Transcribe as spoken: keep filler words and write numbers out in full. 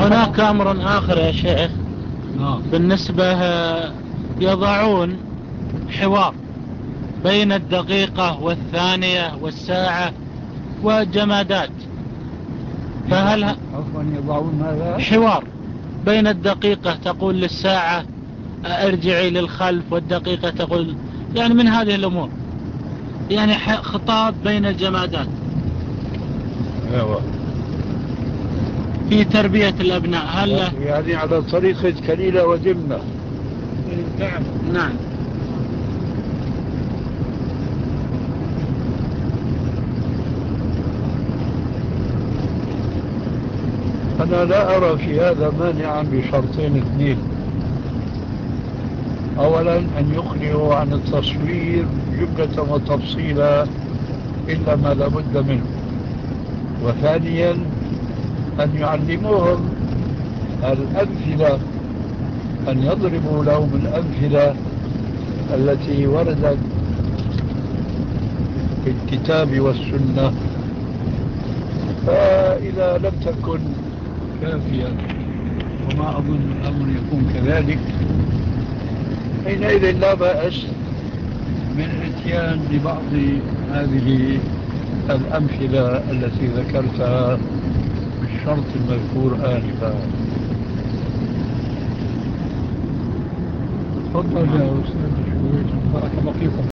هناك أمر آخر يا شيخ. آه. بالنسبة يضعون حوار بين الدقيقة والثانية والساعة والجمادات، فهل عفوا يضعون ماذا؟ حوار بين الدقيقة تقول للساعة ارجعي للخلف، والدقيقة تقول يعني من هذه الأمور، يعني خطاب بين الجمادات. ايوه في تربية الأبناء هل يعني على طريقة كليلة ودمنة. نعم نعم. أنا لا أرى في هذا مانعا بشرطين اثنين. أولا أن يخلوا عن التصوير جملة وتفصيلا إلا ما لابد منه، وثانيا أن يعلموهم الأمثلة، أن يضربوا لهم الأمثلة التي وردت في الكتاب والسنة. فإذا لم تكن كافية، وما أظن الأمر يكون كذلك، حينئذ لا بأس من الاتيان ببعض هذه الأمثلة التي ذكرتها بالشرط المذكور آنفا. تفضل يا أستاذ شوية، بارك الله فيكم.